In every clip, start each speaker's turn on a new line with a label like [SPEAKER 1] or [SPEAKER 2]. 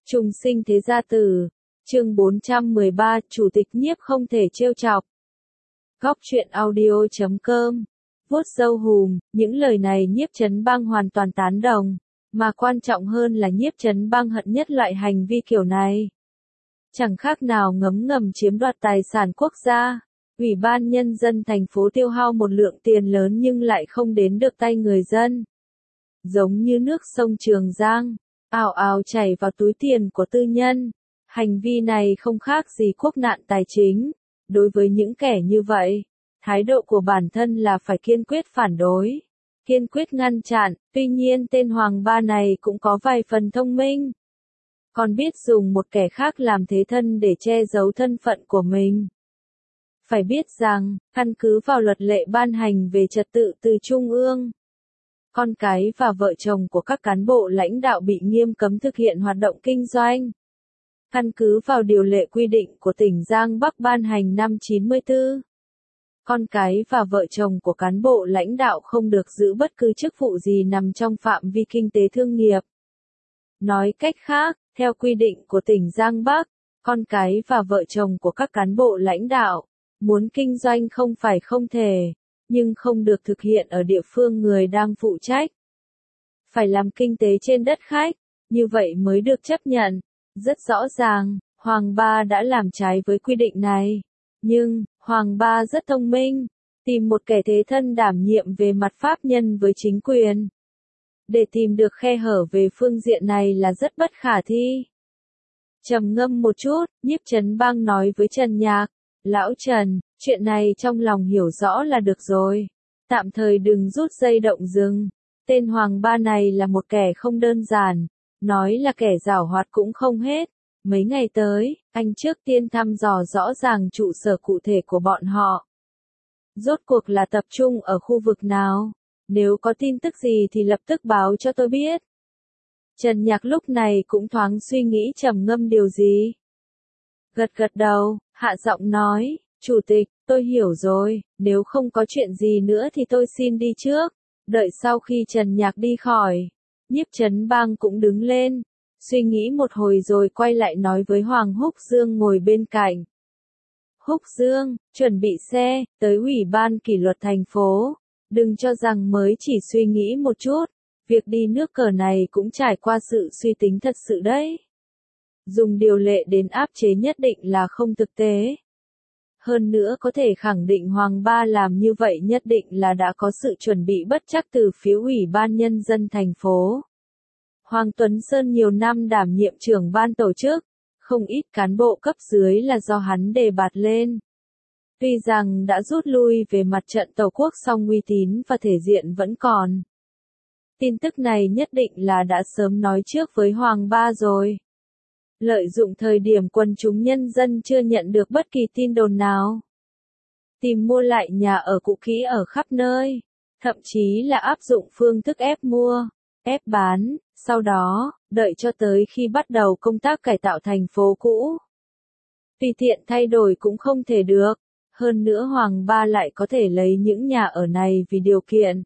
[SPEAKER 1] Trùng sinh thế gia tử, chương 413, Chủ tịch Nhiếp không thể trêu chọc. Góc truyện audio.com. Vuốt râu hùm, những lời này Nhiếp Chấn Bang hoàn toàn tán đồng, mà quan trọng hơn là Nhiếp Chấn Bang hận nhất loại hành vi kiểu này. Chẳng khác nào ngấm ngầm chiếm đoạt tài sản quốc gia. Ủy ban Nhân dân thành phố tiêu hao một lượng tiền lớn nhưng lại không đến được tay người dân. Giống như nước sông Trường Giang, ào ào chảy vào túi tiền của tư nhân. Hành vi này không khác gì quốc nạn tài chính. Đối với những kẻ như vậy, thái độ của bản thân là phải kiên quyết phản đối, kiên quyết ngăn chặn. Tuy nhiên tên Hoàng Ba này cũng có vài phần thông minh. Còn biết dùng một kẻ khác làm thế thân để che giấu thân phận của mình. Phải biết rằng, căn cứ vào luật lệ ban hành về trật tự từ Trung ương, con cái và vợ chồng của các cán bộ lãnh đạo bị nghiêm cấm thực hiện hoạt động kinh doanh. Căn cứ vào điều lệ quy định của tỉnh Giang Bắc ban hành năm 94, con cái và vợ chồng của cán bộ lãnh đạo không được giữ bất cứ chức vụ gì nằm trong phạm vi kinh tế thương nghiệp. Nói cách khác, theo quy định của tỉnh Giang Bắc, con cái và vợ chồng của các cán bộ lãnh đạo muốn kinh doanh không phải không thể, nhưng không được thực hiện ở địa phương người đang phụ trách. Phải làm kinh tế trên đất khách, như vậy mới được chấp nhận. Rất rõ ràng, Hoàng Ba đã làm trái với quy định này. Nhưng, Hoàng Ba rất thông minh, tìm một kẻ thế thân đảm nhiệm về mặt pháp nhân với chính quyền. Để tìm được khe hở về phương diện này là rất bất khả thi. Trầm ngâm một chút, Nhiếp Chấn Bang nói với Trần Nhạc, Lão Trần, chuyện này trong lòng hiểu rõ là được rồi. Tạm thời đừng rút dây động rừng. Tên Hoàng Ba này là một kẻ không đơn giản. Nói là kẻ giảo hoạt cũng không hết. Mấy ngày tới, anh trước tiên thăm dò rõ ràng trụ sở cụ thể của bọn họ. Rốt cuộc là tập trung ở khu vực nào? Nếu có tin tức gì thì lập tức báo cho tôi biết. Trần Nhạc lúc này cũng thoáng suy nghĩ trầm ngâm điều gì. Gật gật đầu, hạ giọng nói, Chủ tịch, tôi hiểu rồi, nếu không có chuyện gì nữa thì tôi xin đi trước. Đợi sau khi Trần Nhạc đi khỏi, Nhiếp Chấn Bang cũng đứng lên, suy nghĩ một hồi rồi quay lại nói với Hoàng Húc Dương ngồi bên cạnh. Húc Dương, chuẩn bị xe, tới Ủy ban kỷ luật thành phố, đừng cho rằng mới chỉ suy nghĩ một chút, việc đi nước cờ này cũng trải qua sự suy tính thật sự đấy. Dùng điều lệ đến áp chế nhất định là không thực tế. Hơn nữa có thể khẳng định Hoàng Ba làm như vậy nhất định là đã có sự chuẩn bị bất trắc từ phía Ủy ban Nhân dân thành phố. Hoàng Tuấn Sơn nhiều năm đảm nhiệm trưởng ban tổ chức, không ít cán bộ cấp dưới là do hắn đề bạt lên. Tuy rằng đã rút lui về mặt trận Tổ quốc song uy tín và thể diện vẫn còn. Tin tức này nhất định là đã sớm nói trước với Hoàng Ba rồi. Lợi dụng thời điểm quần chúng nhân dân chưa nhận được bất kỳ tin đồn nào. Tìm mua lại nhà ở cũ kỹ ở khắp nơi. Thậm chí là áp dụng phương thức ép mua, ép bán, sau đó, đợi cho tới khi bắt đầu công tác cải tạo thành phố cũ. Tùy tiện thay đổi cũng không thể được. Hơn nữa Hoàng Ba lại có thể lấy những nhà ở này vì điều kiện.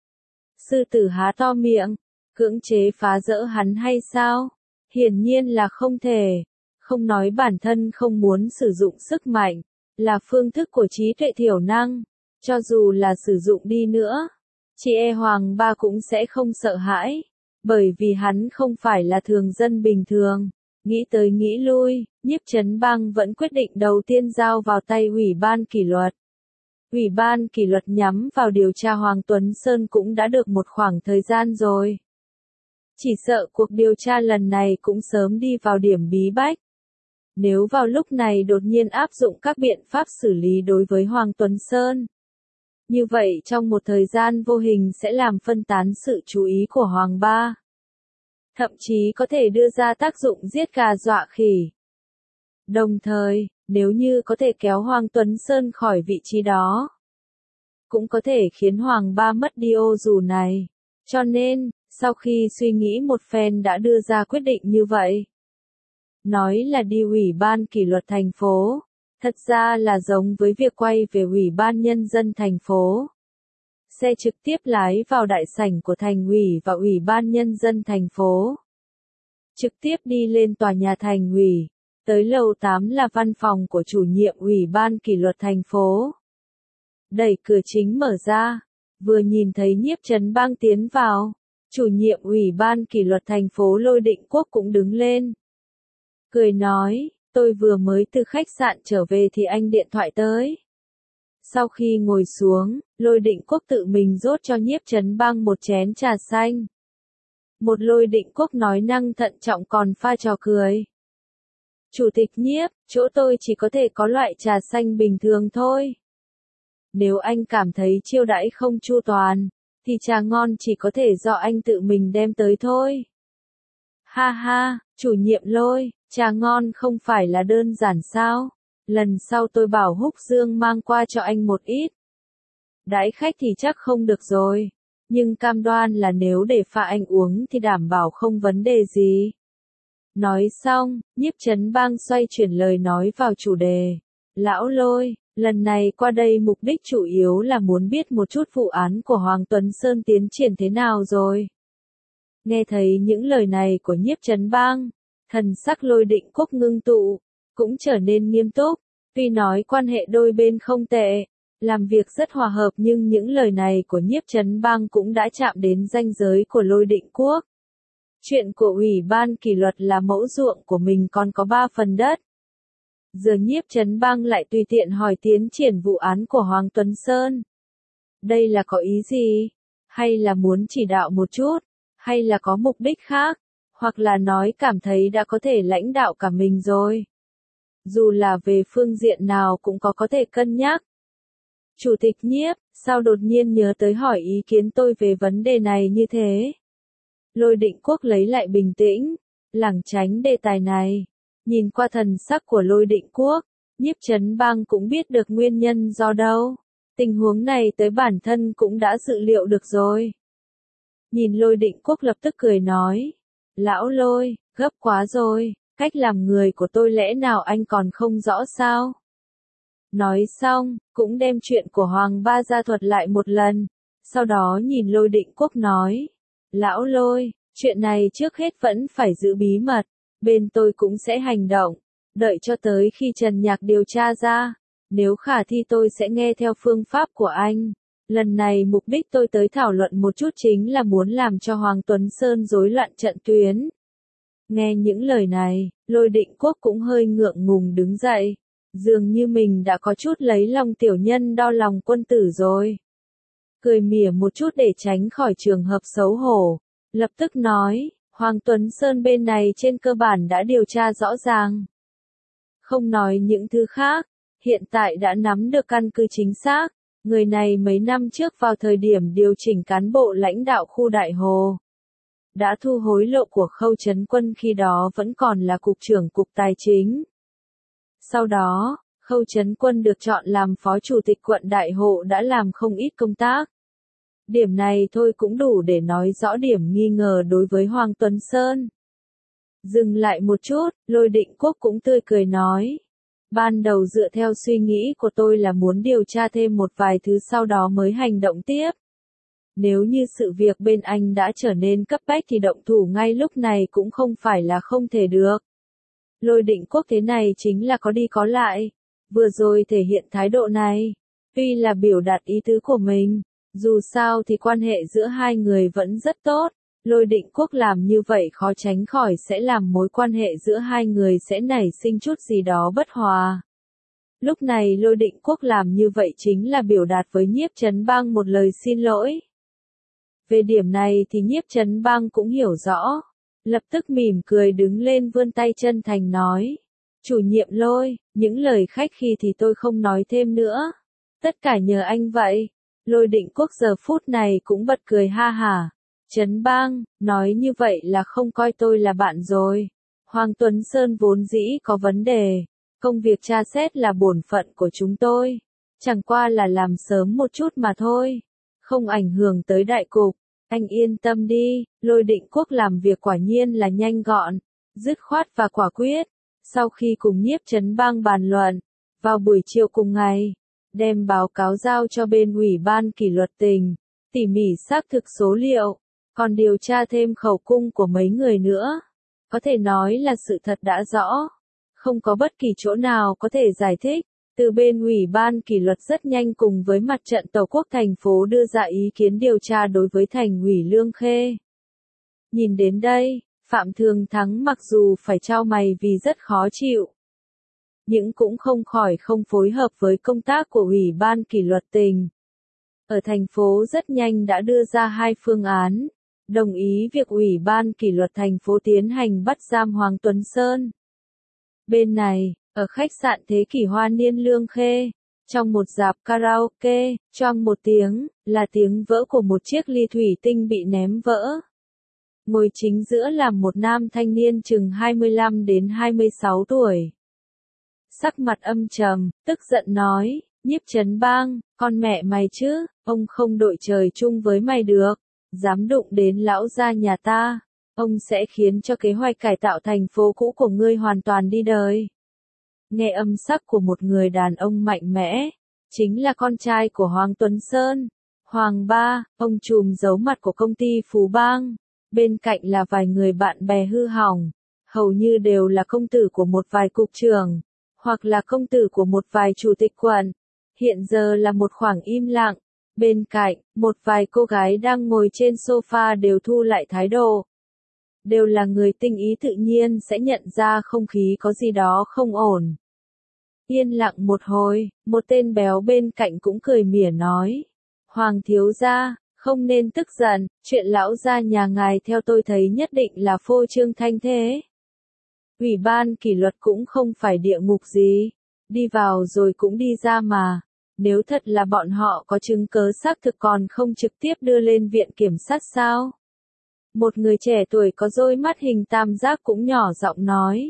[SPEAKER 1] Sư tử há to miệng, cưỡng chế phá dỡ hắn hay sao? Hiển nhiên là không thể. Không nói bản thân không muốn sử dụng sức mạnh, là phương thức của trí tuệ thiểu năng. Cho dù là sử dụng đi nữa, chị Hoàng Ba cũng sẽ không sợ hãi. Bởi vì hắn không phải là thường dân bình thường. Nghĩ tới nghĩ lui, Nhiếp Chấn Bang vẫn quyết định đầu tiên giao vào tay Ủy ban kỷ luật. Ủy ban kỷ luật nhắm vào điều tra Hoàng Tuấn Sơn cũng đã được một khoảng thời gian rồi. Chỉ sợ cuộc điều tra lần này cũng sớm đi vào điểm bí bách. Nếu vào lúc này đột nhiên áp dụng các biện pháp xử lý đối với Hoàng Tuấn Sơn, như vậy trong một thời gian vô hình sẽ làm phân tán sự chú ý của Hoàng Ba. Thậm chí có thể đưa ra tác dụng giết gà dọa khỉ. Đồng thời, nếu như có thể kéo Hoàng Tuấn Sơn khỏi vị trí đó, cũng có thể khiến Hoàng Ba mất đi ô dù này. Cho nên, sau khi suy nghĩ một phen đã đưa ra quyết định như vậy. Nói là đi Ủy ban kỷ luật thành phố, thật ra là giống với việc quay về Ủy ban Nhân dân thành phố. Xe trực tiếp lái vào đại sảnh của thành ủy và Ủy ban Nhân dân thành phố. trực tiếp đi lên tòa nhà thành ủy, tới lầu 8 là văn phòng của chủ nhiệm ủy ban kỷ luật thành phố. Đẩy cửa chính mở ra, vừa nhìn thấy Nhiếp Trấn Bang tiến vào, chủ nhiệm ủy ban kỷ luật thành phố Lôi Định Quốc cũng đứng lên. Cười nói, tôi vừa mới từ khách sạn trở về thì anh điện thoại tới. Sau khi ngồi xuống, Lôi Định Quốc tự mình rót cho Nhiếp Trấn Bang một chén trà xanh. Một Lôi Định Quốc nói năng thận trọng còn pha trò cười. Chủ tịch Nhiếp, chỗ tôi chỉ có thể có loại trà xanh bình thường thôi. Nếu anh cảm thấy chiêu đãi không chu toàn, thì trà ngon chỉ có thể do anh tự mình đem tới thôi. Ha ha, chủ nhiệm Lôi, trà ngon không phải là đơn giản sao? Lần sau tôi bảo Húc Dương mang qua cho anh một ít. Đãi khách thì chắc không được rồi, nhưng cam đoan là nếu để pha anh uống thì đảm bảo không vấn đề gì. Nói xong, Nhiếp Trấn Bang xoay chuyển lời nói vào chủ đề. Lão Lôi, lần này qua đây mục đích chủ yếu là muốn biết một chút vụ án của Hoàng Tuấn Sơn tiến triển thế nào rồi. Nghe thấy những lời này của Nhiếp Trấn Bang, thần sắc Lôi Định Quốc ngưng tụ, cũng trở nên nghiêm túc. Tuy nói quan hệ đôi bên không tệ, làm việc rất hòa hợp, nhưng những lời này của Nhiếp Trấn Bang cũng đã chạm đến ranh giới của Lôi Định Quốc. Chuyện của ủy ban kỷ luật là mẫu ruộng của mình còn có 3 phần đất. Giờ Nhiếp Trấn Bang lại tùy tiện hỏi tiến triển vụ án của Hoàng Tuấn Sơn. Đây là có ý gì? Hay là muốn chỉ đạo một chút? Hay là có mục đích khác? Hoặc là nói cảm thấy đã có thể lãnh đạo cả mình rồi? Dù là về phương diện nào cũng có thể cân nhắc. Chủ tịch Nhiếp, sao đột nhiên nhớ tới hỏi ý kiến tôi về vấn đề này như thế? Lôi Định Quốc lấy lại bình tĩnh, lảng tránh đề tài này. Nhìn qua thần sắc của Lôi Định Quốc, Nhiếp Trấn Bang cũng biết được nguyên nhân do đâu. Tình huống này tới bản thân cũng đã dự liệu được rồi. Nhìn Lôi Định Quốc lập tức cười nói. Lão Lôi, gấp quá rồi, cách làm người của tôi lẽ nào anh còn không rõ sao? Nói xong, cũng đem chuyện của Hoàng Ba Gia thuật lại một lần. Sau đó nhìn Lôi Định Quốc nói. Lão Lôi, chuyện này trước hết vẫn phải giữ bí mật. Bên tôi cũng sẽ hành động, đợi cho tới khi Trần Nhạc điều tra ra, nếu khả thi tôi sẽ nghe theo phương pháp của anh. Lần này mục đích tôi tới thảo luận một chút chính là muốn làm cho Hoàng Tuấn Sơn rối loạn trận tuyến. Nghe những lời này, Lôi Định Quốc cũng hơi ngượng ngùng đứng dậy, dường như mình đã có chút lấy lòng tiểu nhân đo lòng quân tử rồi. Cười mỉa một chút để tránh khỏi trường hợp xấu hổ, lập tức nói. Hoàng Tuấn Sơn bên này trên cơ bản đã điều tra rõ ràng. Không nói những thứ khác, hiện tại đã nắm được căn cứ chính xác. Người này mấy năm trước vào thời điểm điều chỉnh cán bộ lãnh đạo khu Đại Hồ, đã thu hối lộ của Khâu Trấn Quân, khi đó vẫn còn là cục trưởng cục tài chính. Sau đó, Khâu Trấn Quân được chọn làm phó chủ tịch quận Đại Hồ đã làm không ít công tác. Điểm này thôi cũng đủ để nói rõ điểm nghi ngờ đối với Hoàng Tuấn Sơn. Dừng lại một chút, Lôi Định Quốc cũng tươi cười nói. Ban đầu dựa theo suy nghĩ của tôi là muốn điều tra thêm một vài thứ sau đó mới hành động tiếp. Nếu như sự việc bên anh đã trở nên cấp bách thì động thủ ngay lúc này cũng không phải là không thể được. Lôi Định Quốc thế này chính là có đi có lại. Vừa rồi thể hiện thái độ này, tuy là biểu đạt ý tứ của mình. Dù sao thì quan hệ giữa hai người vẫn rất tốt, Lôi Định Quốc làm như vậy khó tránh khỏi sẽ làm mối quan hệ giữa hai người sẽ nảy sinh chút gì đó bất hòa. Lúc này Lôi Định Quốc làm như vậy chính là biểu đạt với Nhiếp Trấn Bang một lời xin lỗi. Về điểm này thì Nhiếp Trấn Bang cũng hiểu rõ, lập tức mỉm cười đứng lên vươn tay chân thành nói. Chủ nhiệm Lôi, những lời khách khí thì tôi không nói thêm nữa. Tất cả nhờ anh vậy. Lôi Định Quốc giờ phút này cũng bật cười ha hả. Trấn Bang, nói như vậy là không coi tôi là bạn rồi. Hoàng Tuấn Sơn vốn dĩ có vấn đề. Công việc tra xét là bổn phận của chúng tôi. Chẳng qua là làm sớm một chút mà thôi. Không ảnh hưởng tới đại cục. Anh yên tâm đi, Lôi Định Quốc làm việc quả nhiên là nhanh gọn, dứt khoát và quả quyết. Sau khi cùng Nhiếp Trấn Bang bàn luận, vào buổi chiều cùng ngày, đem báo cáo giao cho bên ủy ban kỷ luật tỉnh, tỉ mỉ xác thực số liệu, còn điều tra thêm khẩu cung của mấy người nữa. Có thể nói là sự thật đã rõ. Không có bất kỳ chỗ nào có thể giải thích. Từ bên Ủy ban kỷ luật rất nhanh cùng với Mặt trận Tổ quốc thành phố đưa ra ý kiến điều tra đối với Thành ủy Lương Khê. Nhìn đến đây, Phạm Thường Thắng mặc dù phải chau mày vì rất khó chịu, nhưng cũng không khỏi không phối hợp với công tác của Ủy ban kỷ luật tỉnh. Ở thành phố rất nhanh đã đưa ra 2 phương án, đồng ý việc Ủy ban kỷ luật thành phố tiến hành bắt giam Hoàng Tuấn Sơn. Bên này, ở khách sạn Thế Kỷ Hoa Niên Lương Khê, trong một dạp karaoke, choang một tiếng, là tiếng vỡ của một chiếc ly thủy tinh bị ném vỡ. Ngồi chính giữa là một nam thanh niên chừng 25 đến 26 tuổi. Sắc mặt âm trầm, tức giận nói, Nhiếp Trấn Bang, con mẹ mày chứ, ông không đội trời chung với mày được, dám đụng đến lão gia nhà ta, ông sẽ khiến cho kế hoạch cải tạo thành phố cũ của ngươi hoàn toàn đi đời. Nghe âm sắc của một người đàn ông mạnh mẽ, chính là con trai của Hoàng Tuấn Sơn, Hoàng Ba, ông trùm giấu mặt của công ty Phú Bang, bên cạnh là vài người bạn bè hư hỏng, hầu như đều là công tử của một vài cục trưởng, hoặc là công tử của một vài chủ tịch quận. Hiện giờ là một khoảng im lặng, bên cạnh, một vài cô gái đang ngồi trên sofa đều thu lại thái độ. Đều là người tinh ý tự nhiên sẽ nhận ra không khí có gì đó không ổn. Yên lặng một hồi, một tên béo bên cạnh cũng cười mỉa nói. Hoàng thiếu gia, không nên tức giận, chuyện lão gia nhà ngài theo tôi thấy nhất định là phô trương thanh thế. Ủy ban kỷ luật cũng không phải địa ngục gì, đi vào rồi cũng đi ra mà. Nếu thật là bọn họ có chứng cớ xác thực còn không trực tiếp đưa lên viện kiểm sát sao? Một người trẻ tuổi có đôi mắt hình tam giác cũng nhỏ giọng nói.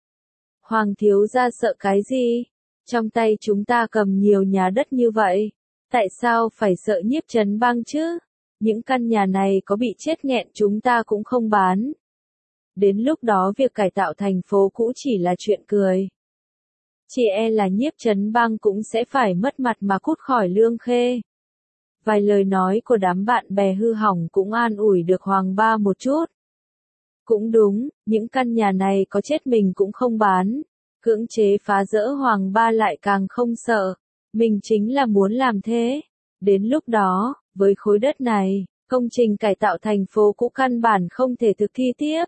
[SPEAKER 1] Hoàng thiếu gia sợ cái gì? Trong tay chúng ta cầm nhiều nhà đất như vậy. Tại sao phải sợ Nhiếp Trấn Bang chứ? Những căn nhà này có bị chết nghẹn chúng ta cũng không bán. Đến lúc đó việc cải tạo thành phố cũ chỉ là chuyện cười. Chỉ e là Nhiếp Trấn Bang cũng sẽ phải mất mặt mà cút khỏi Lương Khê. Vài lời nói của đám bạn bè hư hỏng cũng an ủi được Hoàng Ba một chút. Cũng đúng, những căn nhà này có chết mình cũng không bán. Cưỡng chế phá rỡ Hoàng Ba lại càng không sợ. Mình chính là muốn làm thế. Đến lúc đó, với khối đất này, công trình cải tạo thành phố cũ căn bản không thể thực thi tiếp.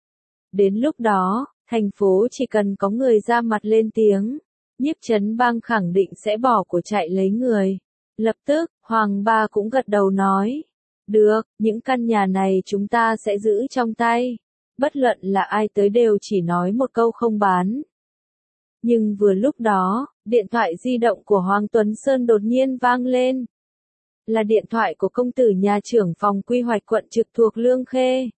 [SPEAKER 1] Đến lúc đó, thành phố chỉ cần có người ra mặt lên tiếng, Nhiếp Trấn Bang khẳng định sẽ bỏ của chạy lấy người. Lập tức, Hoàng Ba cũng gật đầu nói. Được, những căn nhà này chúng ta sẽ giữ trong tay. Bất luận là ai tới đều chỉ nói một câu không bán. Nhưng vừa lúc đó, điện thoại di động của Hoàng Tuấn Sơn đột nhiên vang lên. Là điện thoại của công tử nhà trưởng phòng quy hoạch quận trực thuộc Lương Khê.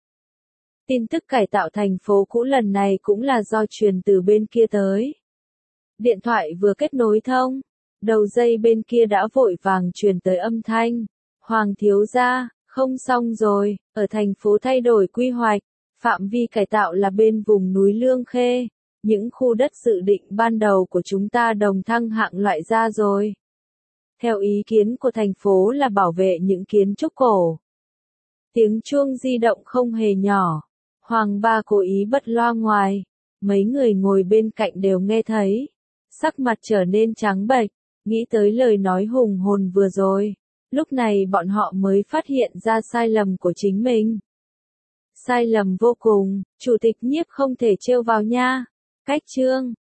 [SPEAKER 1] Tin tức cải tạo thành phố cũ lần này cũng là do truyền từ bên kia tới. Điện thoại vừa kết nối thông, đầu dây bên kia đã vội vàng truyền tới âm thanh. Hoàng thiếu gia, không xong rồi, ở thành phố thay đổi quy hoạch, phạm vi cải tạo là bên vùng núi Lương Khê. Những khu đất dự định ban đầu của chúng ta đồng thăng hạng loại ra rồi. Theo ý kiến của thành phố là bảo vệ những kiến trúc cổ. Tiếng chuông di động không hề nhỏ. Hoàng Ba cố ý bật loa ngoài. Mấy người ngồi bên cạnh đều nghe thấy. Sắc mặt trở nên trắng bệch, nghĩ tới lời nói hùng hồn vừa rồi. Lúc này bọn họ mới phát hiện ra sai lầm của chính mình. Sai lầm vô cùng, chủ tịch Nhiếp không thể trêu vào nha. Cách chương